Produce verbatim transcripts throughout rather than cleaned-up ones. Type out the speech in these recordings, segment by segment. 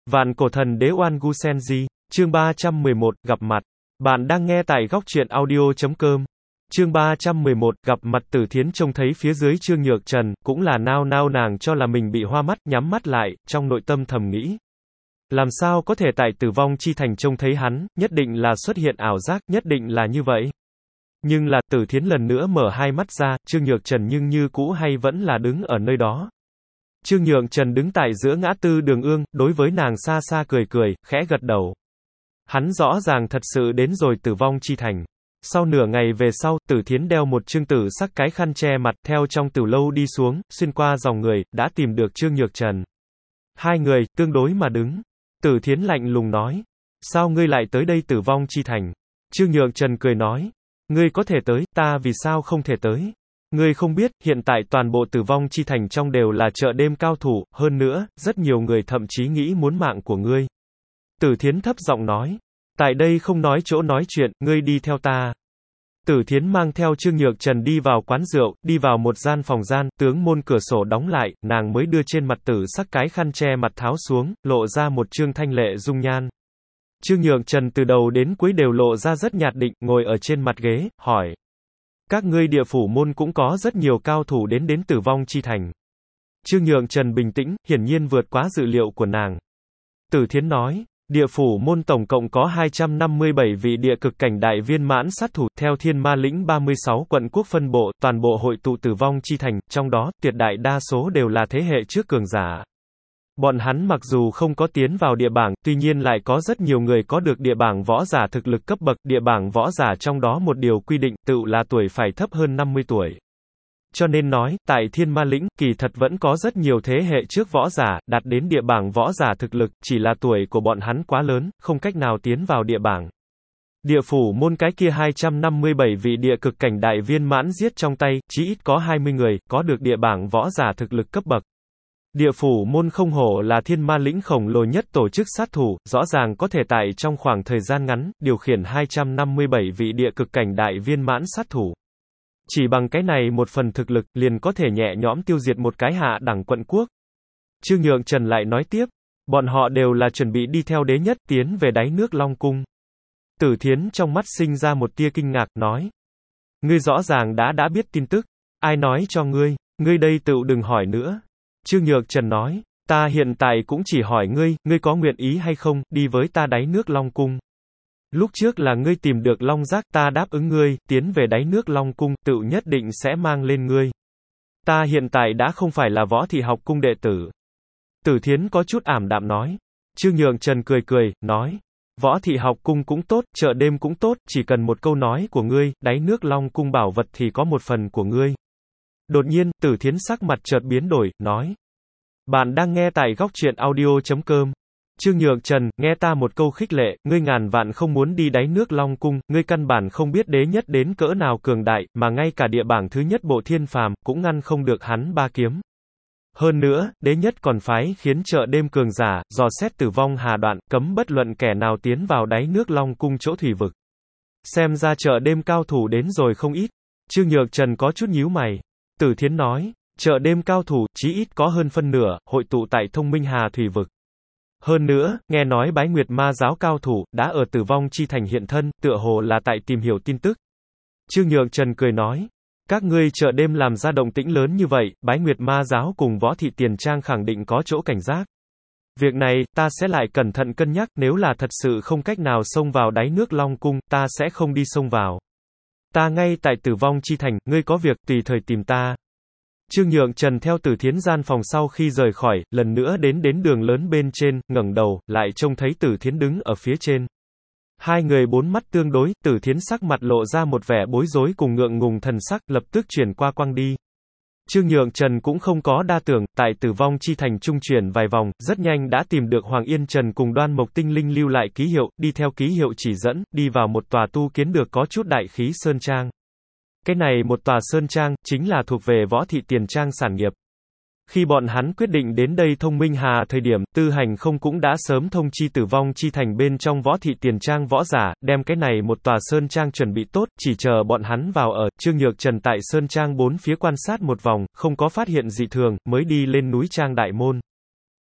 Vạn cổ thần đế Oan Gu Senji, chương ba trăm mười một, gặp mặt. Bạn đang nghe tại góc truyện audio chấm com. Chương ba trăm mười một, gặp mặt. Tử Thiến trông thấy phía dưới Trương Nhược Trần, cũng là nao nao, nàng cho là mình bị hoa mắt, nhắm mắt lại, trong nội tâm thầm nghĩ. Làm sao có thể tại Tử Vong Chi Thành trông thấy hắn, nhất định là xuất hiện ảo giác, nhất định là như vậy. Nhưng là, Tử Thiến lần nữa mở hai mắt ra, Trương Nhược Trần nhưng như cũ hay vẫn là đứng ở nơi đó. Trương Nhược Trần đứng tại giữa ngã tư đường ương, đối với nàng xa xa cười cười, khẽ gật đầu. Hắn rõ ràng thật sự đến rồi Tử Vong Chi Thành. Sau nửa ngày về sau, Tử Thiến đeo một trương tử sắc cái khăn che mặt, theo trong tử lâu đi xuống, xuyên qua dòng người, đã tìm được Trương Nhược Trần. Hai người, tương đối mà đứng. Tử Thiến lạnh lùng nói. Sao ngươi lại tới đây Tử Vong Chi Thành? Trương Nhược Trần cười nói. Ngươi có thể tới, ta vì sao không thể tới? Ngươi không biết, hiện tại toàn bộ Tử Vong Chi Thành trong đều là chợ đêm cao thủ, hơn nữa, rất nhiều người thậm chí nghĩ muốn mạng của ngươi. Tử Thiến thấp giọng nói. Tại đây không nói chỗ nói chuyện, ngươi đi theo ta. Tử Thiến mang theo Trương Nhược Trần đi vào quán rượu, đi vào một gian phòng gian, tướng môn cửa sổ đóng lại, nàng mới đưa trên mặt tử sắc cái khăn che mặt tháo xuống, lộ ra một trương thanh lệ dung nhan. Trương Nhược Trần từ đầu đến cuối đều lộ ra rất nhạt định, ngồi ở trên mặt ghế, hỏi. Các ngươi địa phủ môn cũng có rất nhiều cao thủ đến đến Tử Vong Chi Thành. Trương Nhược Trần bình tĩnh, hiển nhiên vượt quá dự liệu của nàng. Tử Thiến nói, địa phủ môn tổng cộng có hai trăm năm mươi bảy vị địa cực cảnh đại viên mãn sát thủ, theo Thiên Ma lĩnh ba mươi sáu quận quốc phân bộ, toàn bộ hội tụ Tử Vong Chi Thành, trong đó, tuyệt đại đa số đều là thế hệ trước cường giả. Bọn hắn mặc dù không có tiến vào địa bảng, tuy nhiên lại có rất nhiều người có được địa bảng võ giả thực lực cấp bậc, địa bảng võ giả trong đó một điều quy định, tự là tuổi phải thấp hơn năm mươi tuổi. Cho nên nói, tại Thiên Ma lĩnh, kỳ thật vẫn có rất nhiều thế hệ trước võ giả, đạt đến địa bảng võ giả thực lực, chỉ là tuổi của bọn hắn quá lớn, không cách nào tiến vào địa bảng. Địa phủ môn cái kia hai trăm năm mươi bảy vị địa cực cảnh đại viên mãn giết trong tay, chỉ ít có hai mươi người, có được địa bảng võ giả thực lực cấp bậc. Địa phủ môn không hổ là Thiên Ma lĩnh khổng lồ nhất tổ chức sát thủ, rõ ràng có thể tại trong khoảng thời gian ngắn, điều khiển hai trăm năm mươi bảy vị địa cực cảnh đại viên mãn sát thủ. Chỉ bằng cái này một phần thực lực, liền có thể nhẹ nhõm tiêu diệt một cái hạ đẳng quận quốc. Trương Nhược Trần lại nói tiếp, bọn họ đều là chuẩn bị đi theo đế nhất, tiến về đáy nước Long Cung. Tử Thiến trong mắt sinh ra một tia kinh ngạc, nói. Ngươi rõ ràng đã đã biết tin tức, ai nói cho ngươi, ngươi đây tự đừng hỏi nữa. Trương Nhược Trần nói, ta hiện tại cũng chỉ hỏi ngươi, ngươi có nguyện ý hay không, đi với ta đáy nước Long Cung. Lúc trước là ngươi tìm được Long Giác, ta đáp ứng ngươi, tiến về đáy nước Long Cung, tự nhất định sẽ mang lên ngươi. Ta hiện tại đã không phải là Võ Thị Học Cung đệ tử. Tử Thiến có chút ảm đạm nói. Trương Nhược Trần cười cười, nói. Võ Thị Học Cung cũng tốt, chợ đêm cũng tốt, chỉ cần một câu nói của ngươi, đáy nước Long Cung bảo vật thì có một phần của ngươi. Đột nhiên, Tử Thiến sắc mặt chợt biến đổi, nói. Bạn đang nghe tại góc truyện audio chấm com. Trương Nhược Trần, nghe ta một câu khích lệ, ngươi ngàn vạn không muốn đi đáy nước Long Cung, ngươi căn bản không biết đế nhất đến cỡ nào cường đại, mà ngay cả địa bảng thứ nhất bộ thiên phàm, cũng ngăn không được hắn ba kiếm. Hơn nữa, đế nhất còn phái khiến chợ đêm cường giả, dò xét Tử Vong Hà Đoạn, cấm bất luận kẻ nào tiến vào đáy nước Long Cung chỗ thủy vực. Xem ra chợ đêm cao thủ đến rồi không ít. Trương Nhược Trần có chút nhíu mày. Tử Thiến nói, chợ đêm cao thủ, chí ít có hơn phân nửa, hội tụ tại Thông Minh Hà thủy vực. Hơn nữa, nghe nói Bái Nguyệt Ma giáo cao thủ, đã ở Tử Vong Chi Thành hiện thân, tựa hồ là tại tìm hiểu tin tức. Trương Nhược Trần cười nói, các ngươi chợ đêm làm ra động tĩnh lớn như vậy, Bái Nguyệt Ma giáo cùng Võ Thị Tiền Trang khẳng định có chỗ cảnh giác. Việc này, ta sẽ lại cẩn thận cân nhắc, nếu là thật sự không cách nào xông vào đáy nước Long Cung, ta sẽ không đi xông vào. Ta ngay tại Tử Vong Chi Thành, ngươi có việc, tùy thời tìm ta. Trương Nhược Trần theo Tử Thiến gian phòng sau khi rời khỏi, lần nữa đến đến đường lớn bên trên, ngẩng đầu, lại trông thấy Tử Thiến đứng ở phía trên. Hai người bốn mắt tương đối, Tử Thiến sắc mặt lộ ra một vẻ bối rối cùng ngượng ngùng thần sắc, lập tức chuyển qua quăng đi. Trương Nhược Trần cũng không có đa tưởng, tại Tử Vong Chi Thành trung chuyển vài vòng, rất nhanh đã tìm được Hoàng Yên Trần cùng Đoan Mộc Tinh Linh lưu lại ký hiệu, đi theo ký hiệu chỉ dẫn, đi vào một tòa tu kiến được có chút đại khí sơn trang. Cái này một tòa sơn trang, chính là thuộc về Võ Thị Tiền Trang sản nghiệp. Khi bọn hắn quyết định đến đây Thông Minh Hà thời điểm, Tư Hành không cũng đã sớm thông chi Tử Vong Chi Thành bên trong Võ Thị Tiền Trang võ giả, đem cái này một tòa sơn trang chuẩn bị tốt, chỉ chờ bọn hắn vào ở. Trương Nhược Trần tại sơn trang bốn phía quan sát một vòng, không có phát hiện dị thường, mới đi lên núi trang đại môn.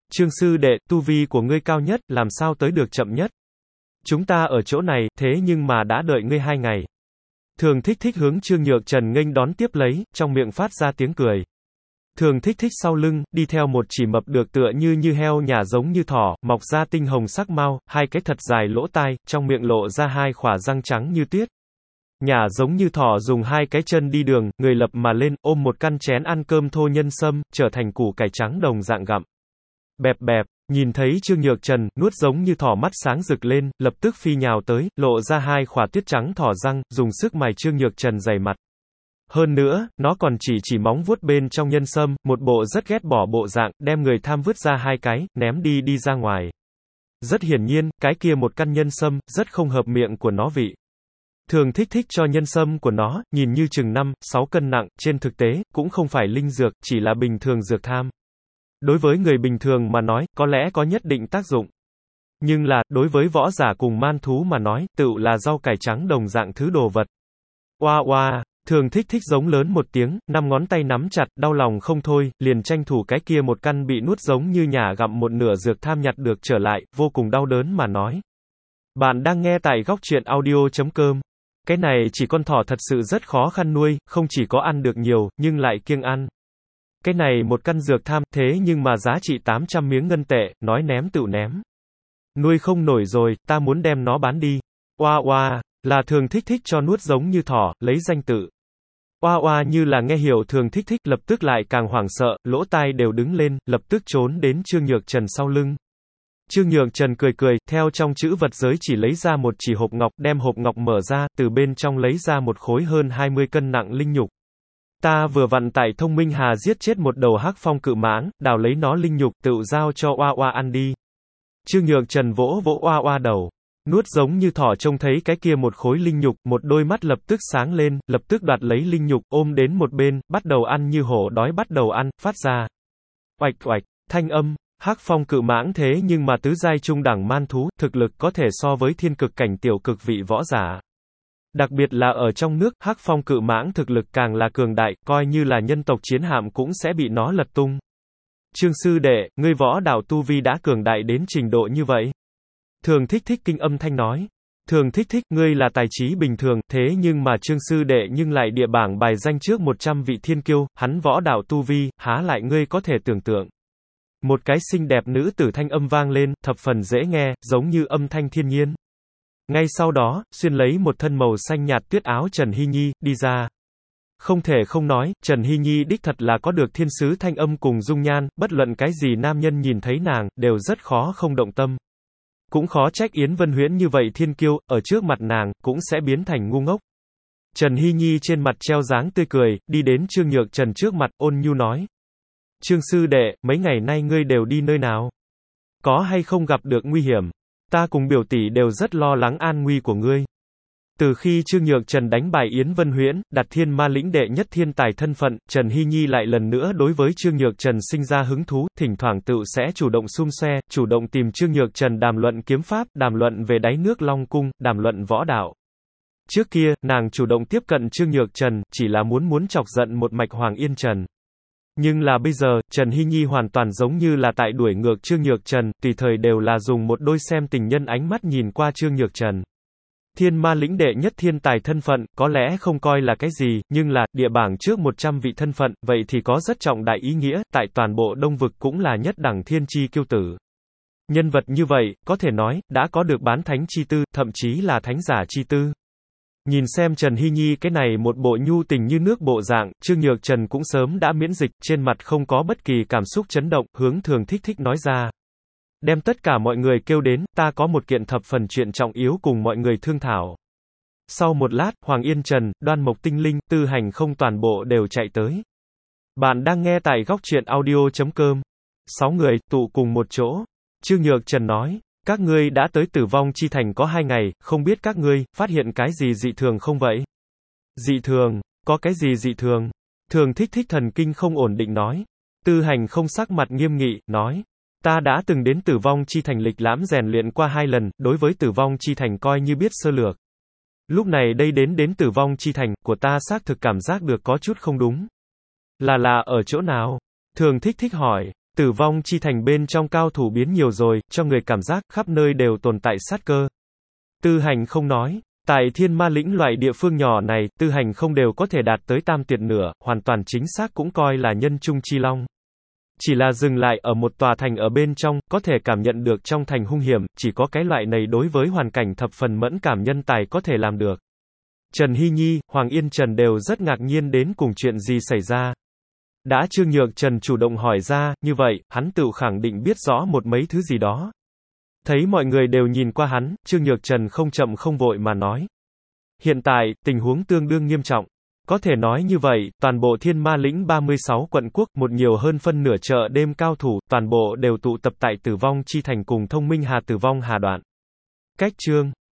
Trương sư đệ, tu vi của ngươi cao nhất, làm sao tới được chậm nhất? Chúng ta ở chỗ này, thế nhưng mà đã đợi ngươi hai ngày. Thường Thích Thích hướng Trương Nhược Trần nghênh đón tiếp lấy, trong miệng phát ra tiếng cười. Thường Thích Thích sau lưng, đi theo một chỉ mập được tựa như như heo nhà giống như thỏ, mọc ra tinh hồng sắc mao, hai cái thật dài lỗ tai, trong miệng lộ ra hai khỏa răng trắng như tuyết. Nhà giống như thỏ dùng hai cái chân đi đường, người lập mà lên, ôm một căn chén ăn cơm thô nhân sâm, trở thành củ cải trắng đồng dạng gặm. Bẹp bẹp, nhìn thấy Trương Nhược Trần, nuốt giống như thỏ mắt sáng rực lên, lập tức phi nhào tới, lộ ra hai khỏa tuyết trắng thỏ răng, dùng sức mài Trương Nhược Trần dày mặt. Hơn nữa, nó còn chỉ chỉ móng vuốt bên trong nhân sâm, một bộ rất ghét bỏ bộ dạng, đem người tham vứt ra hai cái, ném đi đi ra ngoài. Rất hiển nhiên, cái kia một căn nhân sâm, rất không hợp miệng của nó vị. Thường Thích Thích cho nhân sâm của nó, nhìn như chừng năm, sáu cân nặng, trên thực tế, cũng không phải linh dược, chỉ là bình thường dược tham. Đối với người bình thường mà nói, có lẽ có nhất định tác dụng. Nhưng là, đối với võ giả cùng man thú mà nói, tựu là rau cải trắng đồng dạng thứ đồ vật. Oa oa, Thường Thích Thích giống lớn một tiếng, năm ngón tay nắm chặt, đau lòng không thôi, liền tranh thủ cái kia một căn bị nuốt giống như nhà gặm một nửa dược tham nhặt được trở lại, vô cùng đau đớn mà nói. Bạn đang nghe tại góc truyện audio chấm com. Cái này chỉ con thỏ thật sự rất khó khăn nuôi, không chỉ có ăn được nhiều, nhưng lại kiêng ăn. Cái này một căn dược tham, thế nhưng mà giá trị tám trăm miếng ngân tệ, nói ném tựu ném. Nuôi không nổi rồi, ta muốn đem nó bán đi. Oa oa, là Thường Thích Thích cho nuốt giống như thỏ, lấy danh tự. Oa oa như là nghe hiểu Thường Thích Thích, lập tức lại càng hoảng sợ, lỗ tai đều đứng lên, lập tức trốn đến Trương Nhược Trần sau lưng. Trương Nhược Trần cười cười, theo trong chữ vật giới chỉ lấy ra một chỉ hộp ngọc, đem hộp ngọc mở ra, từ bên trong lấy ra một khối hơn hai mươi cân nặng linh nhục. Ta vừa vặn tại Thông Minh Hà giết chết một đầu hắc phong cự mãng, đào lấy nó linh nhục, tự giao cho oa oa ăn đi. Trương Nhược Trần vỗ vỗ oa oa đầu. Nuốt giống như thỏ trông thấy cái kia một khối linh nhục, một đôi mắt lập tức sáng lên, lập tức đoạt lấy linh nhục, ôm đến một bên, bắt đầu ăn như hổ đói bắt đầu ăn, phát ra. Oạch oạch, thanh âm, hắc phong cự mãng thế nhưng mà tứ giai trung đẳng man thú, thực lực có thể so với thiên cực cảnh tiểu cực vị võ giả. Đặc biệt là ở trong nước, hắc phong cự mãng thực lực càng là cường đại, coi như là nhân tộc chiến hạm cũng sẽ bị nó lật tung. Trương sư đệ, ngươi võ đạo tu vi đã cường đại đến trình độ như vậy. Thường Thích Thích kinh âm thanh nói. Thường Thích Thích, ngươi là tài trí bình thường, thế nhưng mà Trương sư đệ nhưng lại địa bảng bài danh trước một trăm vị thiên kiêu, hắn võ đạo tu vi, há lại ngươi có thể tưởng tượng. Một cái xinh đẹp nữ tử thanh âm vang lên, thập phần dễ nghe, giống như âm thanh thiên nhiên. Ngay sau đó, xuyên lấy một thân màu xanh nhạt tuyết áo Trần Hy Nhi, đi ra. Không thể không nói, Trần Hy Nhi đích thật là có được thiên sứ thanh âm cùng dung nhan, bất luận cái gì nam nhân nhìn thấy nàng, đều rất khó không động tâm. Cũng khó trách Yến Vân Huyễn như vậy thiên kiêu, ở trước mặt nàng, cũng sẽ biến thành ngu ngốc. Trần Hy Nhi trên mặt treo dáng tươi cười, đi đến Trương Nhược Trần trước mặt, ôn nhu nói. Trương sư đệ, mấy ngày nay ngươi đều đi nơi nào? Có hay không gặp được nguy hiểm? Ta cùng biểu tỷ đều rất lo lắng an nguy của ngươi. Từ khi Trương Nhược Trần đánh bại Yến Vân Huyễn, đặt thiên ma lĩnh đệ nhất thiên tài thân phận, Trần Hy Nhi lại lần nữa đối với Trương Nhược Trần sinh ra hứng thú, thỉnh thoảng tự sẽ chủ động xum xoe, chủ động tìm Trương Nhược Trần đàm luận kiếm pháp, đàm luận về đáy nước Long Cung, đàm luận võ đạo. Trước kia, nàng chủ động tiếp cận Trương Nhược Trần, chỉ là muốn muốn chọc giận một mạch Hoàng Yên Trần. Nhưng là bây giờ, Trần Hy Nhi hoàn toàn giống như là tại đuổi ngược Trương Nhược Trần, tùy thời đều là dùng một đôi xem tình nhân ánh mắt nhìn qua Trương Nhược Trần. Thiên ma lĩnh đệ nhất thiên tài thân phận, có lẽ không coi là cái gì, nhưng là, địa bảng trước một trăm vị thân phận, vậy thì có rất trọng đại ý nghĩa, tại toàn bộ Đông Vực cũng là nhất đẳng thiên chi kiêu tử. Nhân vật như vậy, có thể nói, đã có được bán thánh chi tư, thậm chí là thánh giả chi tư. Nhìn xem Trần Hy Nhi cái này một bộ nhu tình như nước bộ dạng, Trương Nhược Trần cũng sớm đã miễn dịch, trên mặt không có bất kỳ cảm xúc chấn động, hướng Thường Thích Thích nói ra. Đem tất cả mọi người kêu đến, ta có một kiện thập phần chuyện trọng yếu cùng mọi người thương thảo. Sau một lát, Hoàng Yên Trần, Đoan Mộc Tinh Linh, Tư Hành Không toàn bộ đều chạy tới. Bạn đang nghe tại góc truyện audio chấm com. Sáu người, tụ cùng một chỗ. Trương Nhược Trần nói, các ngươi đã tới Tử Vong Chi Thành có hai ngày, không biết các ngươi, phát hiện cái gì dị thường không vậy? Dị thường, có cái gì dị thường? Thường Thích Thích thần kinh không ổn định nói. Tư Hành Không sắc mặt nghiêm nghị, nói. Ta đã từng đến Tử Vong Chi Thành lịch lãm rèn luyện qua hai lần, đối với Tử Vong Chi Thành coi như biết sơ lược. Lúc này đây đến đến Tử Vong Chi Thành, của ta xác thực cảm giác được có chút không đúng. Là là ở chỗ nào? Thường Thích Thích hỏi. Tử vong chi thành bên trong cao thủ biến nhiều rồi, cho người cảm giác khắp nơi đều tồn tại sát cơ. Tư Hành không nói. Tại Thiên Ma lĩnh loại địa phương nhỏ này, Tư Hành không đều có thể đạt tới tam tuyệt nửa, hoàn toàn chính xác cũng coi là nhân trung chi long. Chỉ là dừng lại ở một tòa thành ở bên trong, có thể cảm nhận được trong thành hung hiểm, chỉ có cái loại này đối với hoàn cảnh thập phần mẫn cảm nhân tài có thể làm được. Trần Hy Nhi, Hoàng Yên Trần đều rất ngạc nhiên đến cùng chuyện gì xảy ra. Đã Trương Nhược Trần chủ động hỏi ra, như vậy, hắn tự khẳng định biết rõ một mấy thứ gì đó. Thấy mọi người đều nhìn qua hắn, Trương Nhược Trần không chậm không vội mà nói. Hiện tại, tình huống tương đương nghiêm trọng. Có thể nói như vậy, toàn bộ Thiên Ma lĩnh ba mươi sáu quận quốc, một nhiều hơn phân nửa chợ đêm cao thủ, toàn bộ đều tụ tập tại Tử vong chi thành cùng Thông Minh Hà Tử vong Hà đoạn. Cách chương